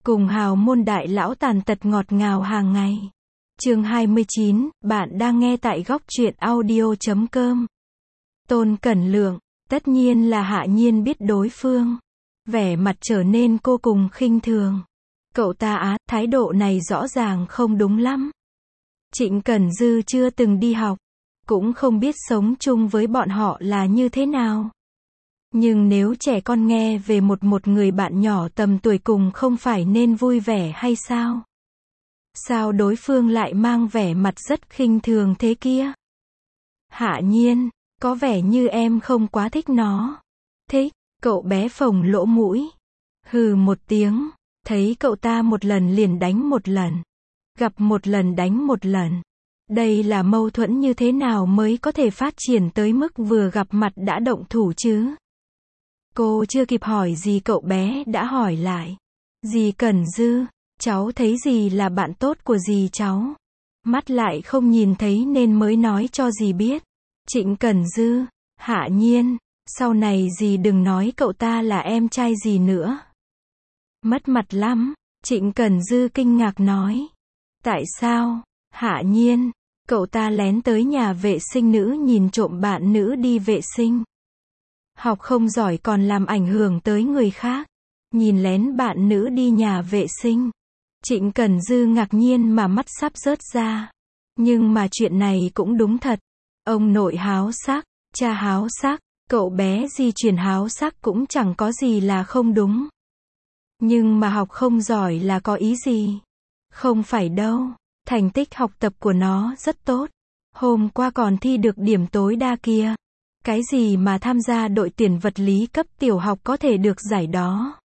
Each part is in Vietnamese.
Cùng hào môn đại lão tàn tật ngọt ngào hàng ngày. Chương 29, bạn đang nghe tại góc truyện audio.com. Tôn Cẩn Lượng, tất nhiên là Hạ Nhiên biết đối phương. Vẻ mặt trở nên vô cùng khinh thường. Cậu ta á, thái độ này rõ ràng không đúng lắm. Trịnh Cẩn Dư chưa từng đi học, cũng không biết sống chung với bọn họ là như thế nào. Nhưng nếu trẻ con nghe về một người bạn nhỏ tầm tuổi cùng không phải nên vui vẻ hay sao? Sao đối phương lại mang vẻ mặt rất khinh thường thế kia? Hạ Nhiên, có vẻ như em không quá thích nó. Thích, cậu bé phồng lỗ mũi. Hừ một tiếng, thấy cậu ta một lần liền đánh một lần. Gặp một lần đánh một lần. Đây là mâu thuẫn như thế nào mới có thể phát triển tới mức vừa gặp mặt đã động thủ chứ? Cô chưa kịp hỏi gì cậu bé đã hỏi lại. Dì Cẩn Dư, cháu thấy dì là bạn tốt của dì cháu. Mắt lại không nhìn thấy nên mới nói cho dì biết. Trịnh Cẩn Dư, Hạ Nhiên, sau này dì đừng nói cậu ta là em trai dì nữa. Mất mặt lắm, Trịnh Cẩn Dư kinh ngạc nói. Tại sao? Hạ Nhiên, cậu ta lén tới nhà vệ sinh nữ nhìn trộm bạn nữ đi vệ sinh. Học không giỏi còn làm ảnh hưởng tới người khác. Nhìn lén bạn nữ đi nhà vệ sinh. Trịnh Cẩn Dư ngạc nhiên mà mắt sắp rớt ra. Nhưng mà chuyện này cũng đúng thật. Ông nội háo sắc, cha háo sắc, cậu bé di truyền háo sắc cũng chẳng có gì là không đúng. Nhưng mà học không giỏi là có ý gì? Không phải đâu. Thành tích học tập của nó rất tốt. Hôm qua còn thi được điểm tối đa kia. Cái gì mà tham gia đội tuyển vật lý cấp tiểu học có thể được giải đó?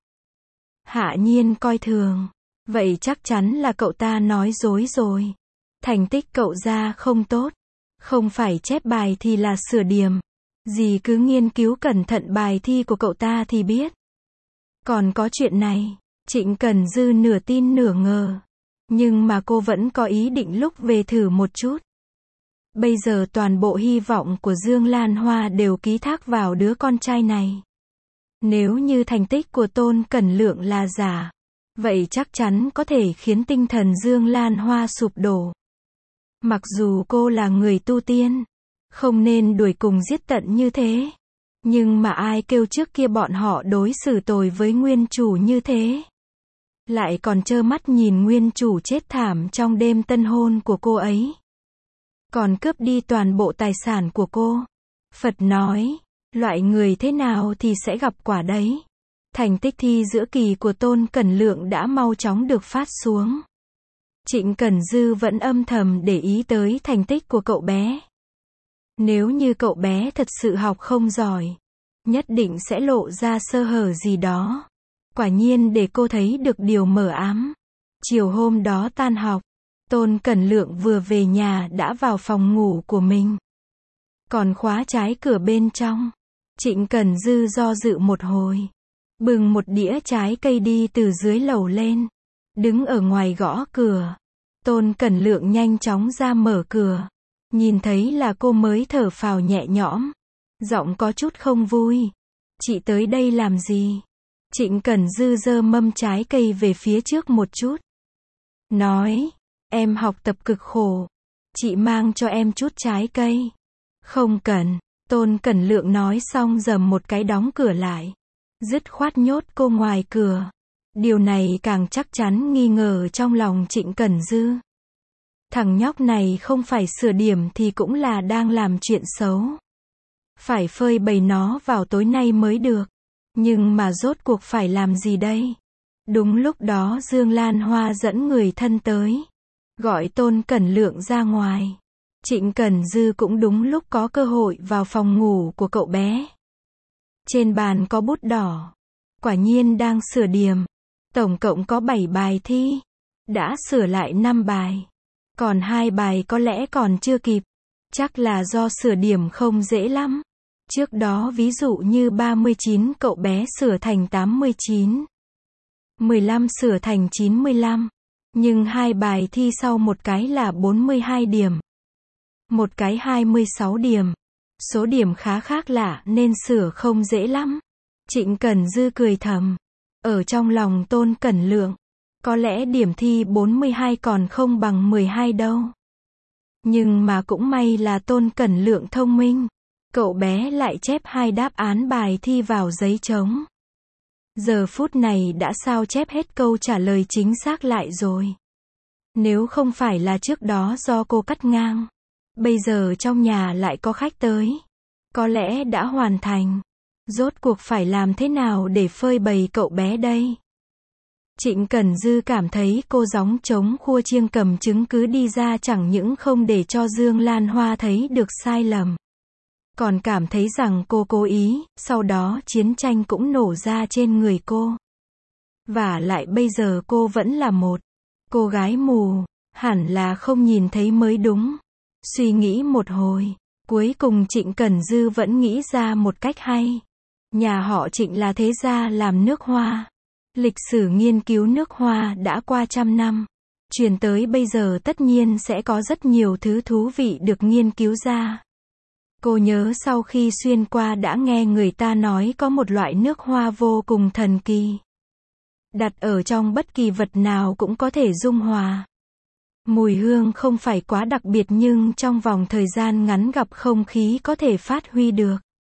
Hạ Nhiên coi thường. Vậy chắc chắn là cậu ta nói dối rồi. Thành tích cậu ra không tốt. Không phải chép bài thì là sửa điểm. Dì cứ nghiên cứu cẩn thận bài thi của cậu ta thì biết. Còn có chuyện này, Trịnh Cẩn Dư nửa tin nửa ngờ. Nhưng mà cô vẫn có ý định lúc về thử một chút. Bây giờ toàn bộ hy vọng của Dương Lan Hoa đều ký thác vào đứa con trai này. Nếu như thành tích của Tôn Cẩn Lượng là giả, vậy chắc chắn có thể khiến tinh thần Dương Lan Hoa sụp đổ. Mặc dù cô là người tu tiên, không nên đuổi cùng giết tận như thế. Nhưng mà ai kêu trước kia bọn họ đối xử tồi với nguyên chủ như thế. Lại còn trơ mắt nhìn nguyên chủ chết thảm trong đêm tân hôn của cô ấy. Còn cướp đi toàn bộ tài sản của cô. Phật nói, loại người thế nào thì sẽ gặp quả đấy. Thành tích thi giữa kỳ của Tôn Cẩn Lượng đã mau chóng được phát xuống. Trịnh Cẩn Dư vẫn âm thầm để ý tới thành tích của cậu bé. Nếu như cậu bé thật sự học không giỏi, nhất định sẽ lộ ra sơ hở gì đó. Quả nhiên để cô thấy được điều mờ ám. Chiều hôm đó tan học, Tôn Cẩn Lượng vừa về nhà đã vào phòng ngủ của mình. Còn khóa trái cửa bên trong. Trịnh Cẩn Dư do dự một hồi. Bưng một đĩa trái cây đi từ dưới lầu lên. Đứng ở ngoài gõ cửa. Tôn Cẩn Lượng nhanh chóng ra mở cửa. Nhìn thấy là cô mới thở phào nhẹ nhõm. Giọng có chút không vui. Chị tới đây làm gì? Trịnh Cẩn Dư giơ mâm trái cây về phía trước một chút. Nói, em học tập cực khổ. Chị mang cho em chút trái cây. Không cần. Tôn Cẩn Lượng nói xong giầm một cái đóng cửa lại. Dứt khoát nhốt cô ngoài cửa. Điều này càng chắc chắn nghi ngờ trong lòng Trịnh Cẩn Dư. Thằng nhóc này không phải sửa điểm thì cũng là đang làm chuyện xấu. Phải phơi bày nó vào tối nay mới được. Nhưng mà rốt cuộc phải làm gì đây? Đúng lúc đó Dương Lan Hoa dẫn người thân tới. Gọi Tôn Cẩn Lượng ra ngoài. Trịnh Cẩn Dư cũng đúng lúc có cơ hội vào phòng ngủ của cậu bé. Trên bàn có bút đỏ. Quả nhiên đang sửa điểm. Tổng cộng có 7 bài thi. Đã sửa lại 5 bài. Còn 2 bài có lẽ còn chưa kịp. Chắc là do sửa điểm không dễ lắm. Trước đó ví dụ như 39 cậu bé sửa thành 89. 15 sửa thành 95. Nhưng 2 bài thi sau một cái là 42 điểm. Một cái 26 điểm. Số điểm khá khác lạ nên sửa không dễ lắm. Trịnh Cẩn Dư cười thầm. Ở trong lòng Tôn Cẩn Lượng. Có lẽ điểm thi 42 còn không bằng 12 đâu. Nhưng mà cũng may là Tôn Cẩn Lượng thông minh. Cậu bé lại chép 2 đáp án bài thi vào giấy trống. Giờ phút này đã sao chép hết câu trả lời chính xác lại rồi. Nếu không phải là trước đó do cô cắt ngang, bây giờ trong nhà lại có khách tới, có lẽ đã hoàn thành. Rốt cuộc phải làm thế nào để phơi bày cậu bé đây? Trịnh Cẩn Dư cảm thấy cô gióng trống khua chiêng cầm chứng cứ đi ra chẳng những không để cho Dương Lan Hoa thấy được sai lầm, còn cảm thấy rằng cô cố ý, sau đó chiến tranh cũng nổ ra trên người cô. Vả lại bây giờ cô vẫn là một cô gái mù, hẳn là không nhìn thấy mới đúng. Suy nghĩ một hồi, cuối cùng Trịnh Cẩn Dư vẫn nghĩ ra một cách hay. Nhà họ Trịnh là thế gia làm nước hoa. Lịch sử nghiên cứu nước hoa đã qua trăm năm. Truyền tới bây giờ tất nhiên sẽ có rất nhiều thứ thú vị được nghiên cứu ra. Cô nhớ sau khi xuyên qua đã nghe người ta nói có một loại nước hoa vô cùng thần kỳ. Đặt ở trong bất kỳ vật nào cũng có thể dung hòa. Mùi hương không phải quá đặc biệt nhưng trong vòng thời gian ngắn gặp không khí có thể phát huy được.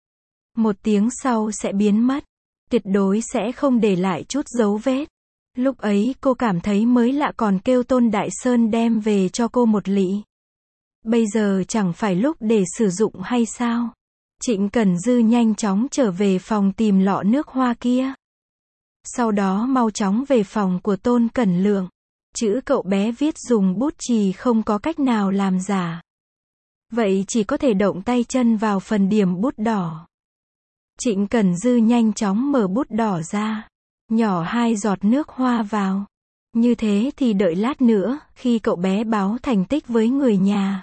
1 tiếng sau sẽ biến mất. Tuyệt đối sẽ không để lại chút dấu vết. Lúc ấy cô cảm thấy mới lạ còn kêu Tôn Đại Sơn đem về cho cô một lị. Bây giờ chẳng phải lúc để sử dụng hay sao? Trịnh Cẩn Dư nhanh chóng trở về phòng tìm lọ nước hoa kia. Sau đó mau chóng về phòng của Tôn Cẩn Lượng. Chữ cậu bé viết dùng bút chì không có cách nào làm giả. Vậy chỉ có thể động tay chân vào phần điểm bút đỏ. Trịnh Cẩn Dư nhanh chóng mở bút đỏ ra, nhỏ 2 giọt nước hoa vào. Như thế thì đợi lát nữa, khi cậu bé báo thành tích với người nhà,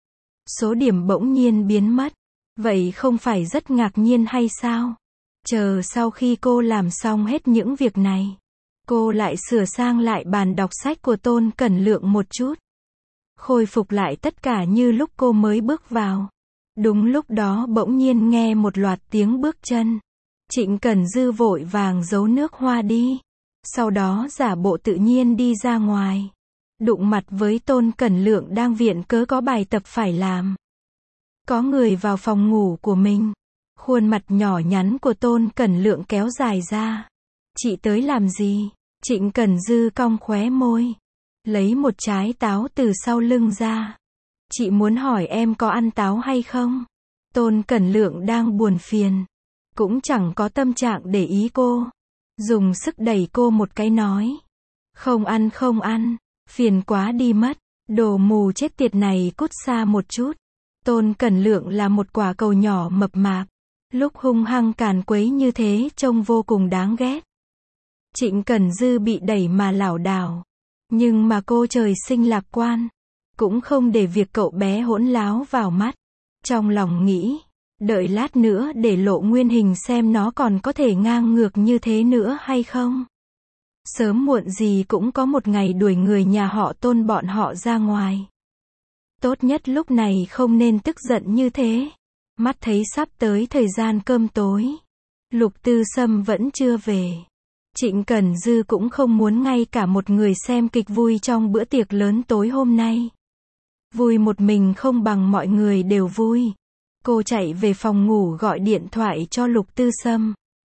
số điểm bỗng nhiên biến mất. Vậy không phải rất ngạc nhiên hay sao? Chờ sau khi cô làm xong hết những việc này, cô lại sửa sang lại bàn đọc sách của Tôn Cẩn Lượng một chút. Khôi phục lại tất cả như lúc cô mới bước vào. Đúng lúc đó bỗng nhiên nghe một loạt tiếng bước chân. Trịnh Cẩn Dư vội vàng giấu nước hoa đi. Sau đó giả bộ tự nhiên đi ra ngoài. Đụng mặt với Tôn Cẩn Lượng đang viện cớ có bài tập phải làm. Có người vào phòng ngủ của mình. Khuôn mặt nhỏ nhắn của Tôn Cẩn Lượng kéo dài ra. Chị tới làm gì? Trịnh Cẩn Dư cong khóe môi. Lấy một trái táo từ sau lưng ra. Chị muốn hỏi em có ăn táo hay không? Tôn Cẩn Lượng đang buồn phiền. Cũng chẳng có tâm trạng để ý cô. Dùng sức đẩy cô một cái nói. Không ăn không ăn. Phiền quá đi mất. Đồ mù chết tiệt này cút xa một chút. Tôn Cẩn Lượng là một quả cầu nhỏ mập mạp. Lúc hung hăng càn quấy như thế trông vô cùng đáng ghét. Trịnh Cẩn Dư bị đẩy mà lảo đảo. Nhưng mà cô trời sinh lạc quan. Cũng không để việc cậu bé hỗn láo vào mắt. Trong lòng nghĩ, đợi lát nữa để lộ nguyên hình xem nó còn có thể ngang ngược như thế nữa hay không. Sớm muộn gì cũng có một ngày đuổi người nhà họ Tôn bọn họ ra ngoài. Tốt nhất lúc này không nên tức giận như thế. Mắt thấy sắp tới thời gian cơm tối. Lục Tư Sâm vẫn chưa về. Trịnh Cẩn Dư cũng không muốn ngay cả một người xem kịch vui trong bữa tiệc lớn tối hôm nay. Vui một mình không bằng mọi người đều vui. Cô chạy về phòng ngủ gọi điện thoại cho Lục Tư Sâm.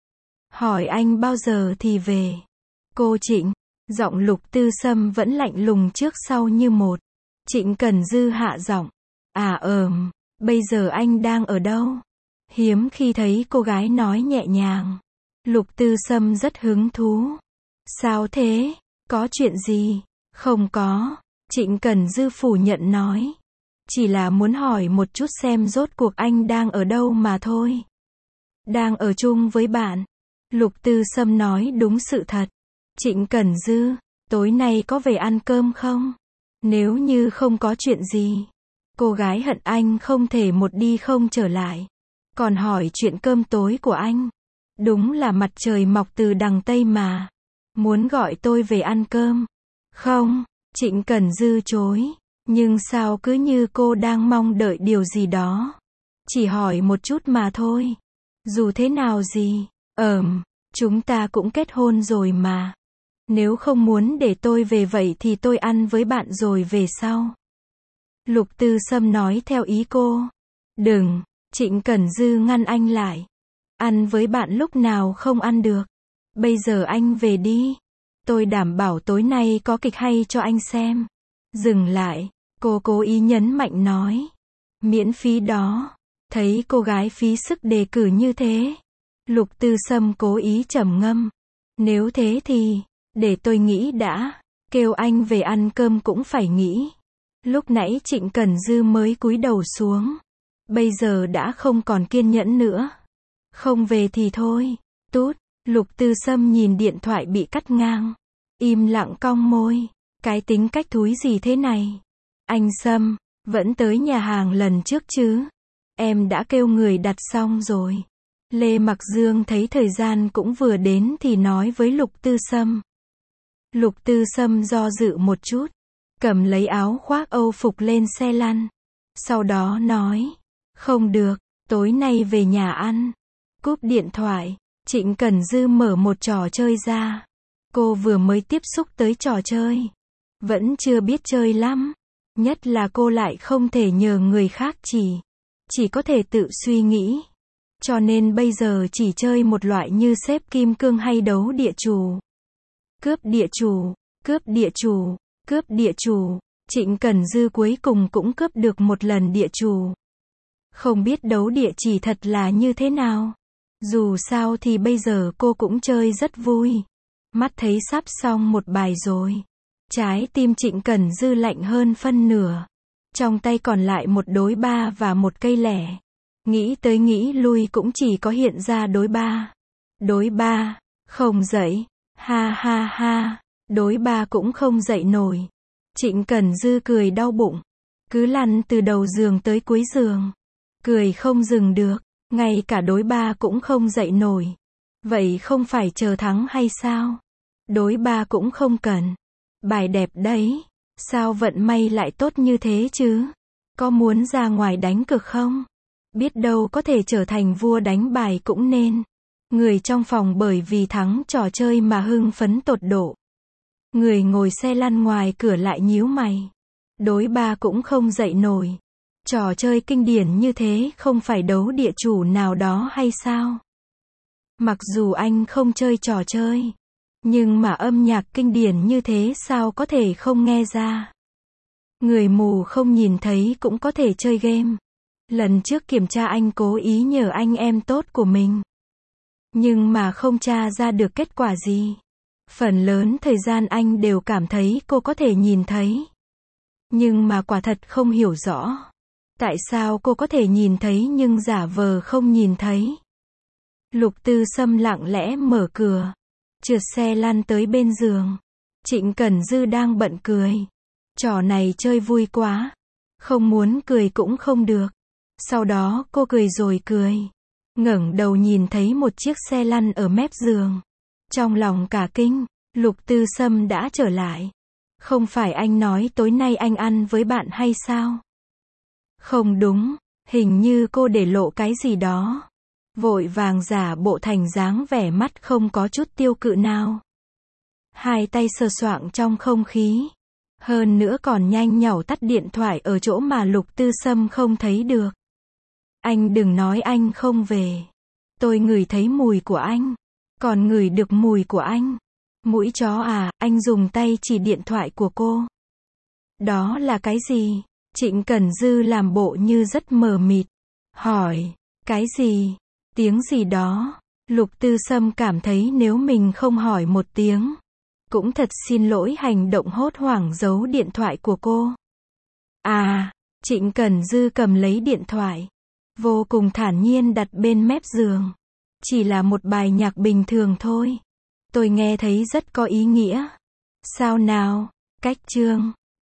Hỏi anh bao giờ thì về. Cô Trịnh, giọng Lục Tư Sâm vẫn lạnh lùng trước sau như một. Trịnh Cẩn Dư hạ giọng. Bây giờ anh đang ở đâu? Hiếm khi thấy cô gái nói nhẹ nhàng. Lục Tư Sâm rất hứng thú. Sao thế? Có chuyện gì? Không có. Trịnh Cẩn Dư phủ nhận nói. Chỉ là muốn hỏi một chút xem rốt cuộc anh đang ở đâu mà thôi. Đang ở chung với bạn. Lục Tư Sâm nói đúng sự thật. Trịnh Cẩn Dư, tối nay có về ăn cơm không? Nếu như không có chuyện gì. Cô gái hận anh không thể một đi không trở lại. Còn hỏi chuyện cơm tối của anh. Đúng là mặt trời mọc từ đằng Tây mà. Muốn gọi tôi về ăn cơm. Không, Trịnh Cẩn Dư chối. Nhưng sao cứ như cô đang mong đợi điều gì đó. Chỉ hỏi một chút mà thôi. Dù thế nào gì, chúng ta cũng kết hôn rồi mà. Nếu không muốn để tôi về vậy thì tôi ăn với bạn rồi về sau. Lục Tư Sâm nói theo ý cô. Đừng, Trịnh Cẩn Dư ngăn anh lại. Ăn với bạn lúc nào không ăn được. Bây giờ anh về đi. Tôi đảm bảo tối nay có kịch hay cho anh xem. Dừng lại, cô cố ý nhấn mạnh nói. Miễn phí đó. Thấy cô gái phí sức đề cử như thế. Lục Tư Sâm cố ý trầm ngâm. Nếu thế thì, để tôi nghĩ đã. Kêu anh về ăn cơm cũng phải nghĩ. Lúc nãy Trịnh Cẩn Dư mới cúi đầu xuống. Bây giờ đã không còn kiên nhẫn nữa. Không về thì thôi. Tút, Lục Tư Sâm nhìn điện thoại bị cắt ngang. Im lặng cong môi. Cái tính cách thúi gì thế này? Anh Sâm, vẫn tới nhà hàng lần trước chứ? Em đã kêu người đặt xong rồi. Lê Mặc Dương thấy thời gian cũng vừa đến thì nói với Lục Tư Sâm. Lục Tư Sâm do dự một chút. Cầm lấy áo khoác Âu phục lên xe lăn. Sau đó nói. Không được, tối nay về nhà ăn. Cúp điện thoại, Trịnh Cẩn Dư mở một trò chơi ra. Cô vừa mới tiếp xúc tới trò chơi. Vẫn chưa biết chơi lắm. Nhất là cô lại không thể nhờ người khác chỉ có thể tự suy nghĩ. Cho nên bây giờ chỉ chơi một loại như xếp kim cương hay đấu địa chủ. Cướp địa chủ, cướp địa chủ, cướp địa chủ. Trịnh Cẩn Dư cuối cùng cũng cướp được một lần địa chủ. Không biết đấu địa chỉ thật là như thế nào. Dù sao thì bây giờ cô cũng chơi rất vui. Mắt thấy sắp xong một bài rồi. Trái tim Trịnh Cẩn Dư lạnh hơn phân nửa. Trong tay còn lại một đối ba và một cây lẻ. Nghĩ tới nghĩ lui cũng chỉ có hiện ra đối ba. Đối ba, không dậy. Ha ha ha. Đối ba cũng không dậy nổi. Trịnh Cẩn Dư cười đau bụng. Cứ lăn từ đầu giường tới cuối giường. Cười không dừng được. Ngay cả đối ba cũng không dậy nổi. Vậy không phải chờ thắng hay sao? Đối ba cũng không cần. Bài đẹp đấy. Sao vận may lại tốt như thế chứ? Có muốn ra ngoài đánh cược không? Biết đâu có thể trở thành vua đánh bài cũng nên. Người trong phòng bởi vì thắng trò chơi mà hưng phấn tột độ. Người ngồi xe lăn ngoài cửa lại nhíu mày. Đối ba cũng không dậy nổi. Trò chơi kinh điển như thế không phải đấu địa chủ nào đó hay sao? Mặc dù anh không chơi trò chơi. Nhưng mà âm nhạc kinh điển như thế sao có thể không nghe ra? Người mù không nhìn thấy cũng có thể chơi game. Lần trước kiểm tra anh cố ý nhờ anh em tốt của mình. Nhưng mà không tra ra được kết quả gì. Phần lớn thời gian anh đều cảm thấy cô có thể nhìn thấy. Nhưng mà quả thật không hiểu rõ. Tại sao cô có thể nhìn thấy nhưng giả vờ không nhìn thấy? Lục Tư Sâm lặng lẽ mở cửa. Trượt xe lăn tới bên giường. Trịnh Cẩn Dư đang bận cười. Trò này chơi vui quá. Không muốn cười cũng không được. Sau đó cô cười rồi cười. Ngẩng đầu nhìn thấy một chiếc xe lăn ở mép giường. Trong lòng cả kinh, Lục Tư Sâm đã trở lại. Không phải anh nói tối nay anh ăn với bạn hay sao? Không đúng, hình như cô để lộ cái gì đó. Vội vàng giả bộ thành dáng vẻ mắt không có chút tiêu cự nào. Hai tay sờ soạng trong không khí. Hơn nữa còn nhanh nhảu tắt điện thoại ở chỗ mà Lục Tư Sâm không thấy được. Anh đừng nói anh không về. Tôi ngửi thấy mùi của anh. Còn ngửi được mùi của anh. Mũi chó à, anh dùng tay chỉ điện thoại của cô. Đó là cái gì? Trịnh Cẩn Dư làm bộ như rất mờ mịt. Hỏi, cái gì? Tiếng gì đó? Lục Tư Sâm cảm thấy nếu mình không hỏi một tiếng. Cũng thật xin lỗi hành động hốt hoảng giấu điện thoại của cô. À, Trịnh Cẩn Dư cầm lấy điện thoại. Vô cùng thản nhiên đặt bên mép giường. Chỉ là một bài nhạc bình thường thôi. Tôi nghe thấy rất có ý nghĩa. Sao nào? Cách chương.